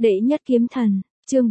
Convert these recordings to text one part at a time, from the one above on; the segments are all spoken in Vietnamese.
Đệ nhất kiếm thần, chương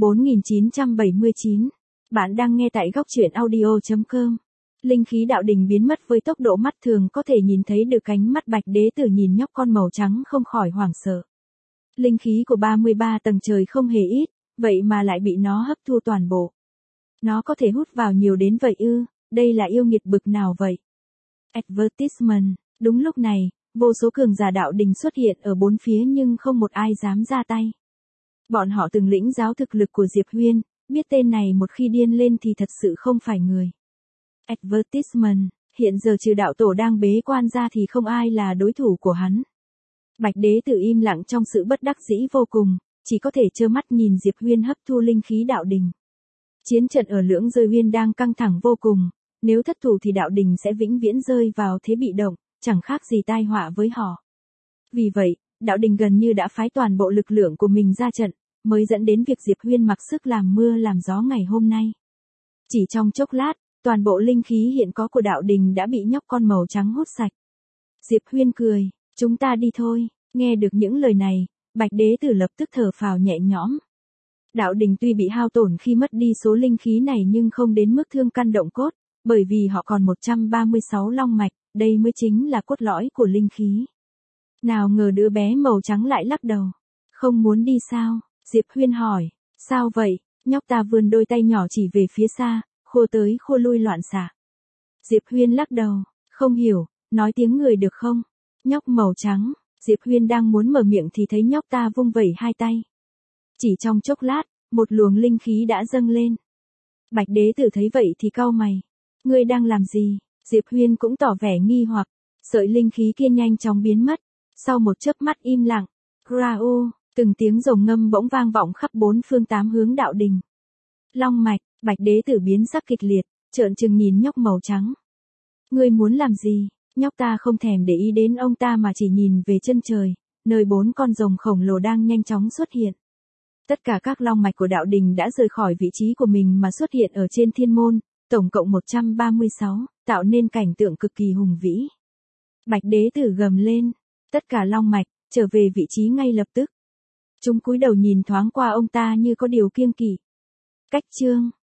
4979. Bạn đang nghe tại góc truyện audio.com. Linh khí đạo đình biến mất với tốc độ mắt thường có thể nhìn thấy được, cánh mắt Bạch Đế Tử nhìn nhóc con màu trắng không khỏi hoảng sợ. Linh khí của 33 tầng trời không hề ít, vậy mà lại bị nó hấp thu toàn bộ. Nó có thể hút vào nhiều đến vậy ư? Đây là yêu nghiệt bực nào vậy? Advertisement. Đúng lúc này, vô số cường giả đạo đình xuất hiện ở bốn phía nhưng không một ai dám ra tay. Bọn họ từng lĩnh giáo thực lực của Diệp Huyên, biết tên này một khi điên lên thì thật sự không phải người. Advertisement, hiện giờ trừ đạo tổ đang bế quan ra thì không ai là đối thủ của hắn. Bạch Đế Tử im lặng trong sự bất đắc dĩ vô cùng, chỉ có thể trơ mắt nhìn Diệp Huyên hấp thu linh khí đạo đình. Chiến trận ở Lưỡng Rơi Huyên đang căng thẳng vô cùng, nếu thất thủ thì đạo đình sẽ vĩnh viễn rơi vào thế bị động, chẳng khác gì tai họa với họ. Vì vậy, đạo đình gần như đã phái toàn bộ lực lượng của mình ra trận, mới dẫn đến việc Diệp Huyên mặc sức làm mưa làm gió ngày hôm nay. Chỉ trong chốc lát, toàn bộ linh khí hiện có của đạo đình đã bị nhóc con màu trắng hút sạch. Diệp Huyên cười, chúng ta đi thôi. Nghe được những lời này, Bạch Đế Tử lập tức thở phào nhẹ nhõm. Đạo đình tuy bị hao tổn khi mất đi số linh khí này nhưng không đến mức thương căn động cốt, bởi vì họ còn 136 long mạch, đây mới chính là cốt lõi của linh khí. Nào ngờ đứa bé màu trắng lại lắc đầu. Không muốn đi sao? Diệp Huyên hỏi. Sao vậy? Nhóc ta vươn đôi tay nhỏ chỉ về phía xa, khô tới khô lui loạn xạ. Diệp Huyên lắc đầu. Không hiểu, nói tiếng người được không? Nhóc màu trắng. Diệp Huyên đang muốn mở miệng thì thấy nhóc ta vung vẩy hai tay. Chỉ trong chốc lát, một luồng linh khí đã dâng lên. Bạch Đế Tử thấy vậy thì cau mày. Ngươi đang làm gì? Diệp Huyên cũng tỏ vẻ nghi hoặc. Sợi linh khí kia nhanh chóng biến mất. Sau một chớp mắt im lặng, Grao, từng tiếng rồng ngâm bỗng vang vọng khắp bốn phương tám hướng đạo đình. Long mạch, Bạch Đế Tử biến sắc kịch liệt, trợn trừng nhìn nhóc màu trắng. Ngươi muốn làm gì? Nhóc ta không thèm để ý đến ông ta mà chỉ nhìn về chân trời, nơi bốn con rồng khổng lồ đang nhanh chóng xuất hiện. Tất cả các long mạch của đạo đình đã rời khỏi vị trí của mình mà xuất hiện ở trên thiên môn, tổng cộng 136, tạo nên cảnh tượng cực kỳ hùng vĩ. Bạch Đế Tử gầm lên, tất cả long mạch, trở về vị trí ngay lập tức. Chúng cúi đầu nhìn thoáng qua ông ta như có điều kiêng kỵ. Cách chương.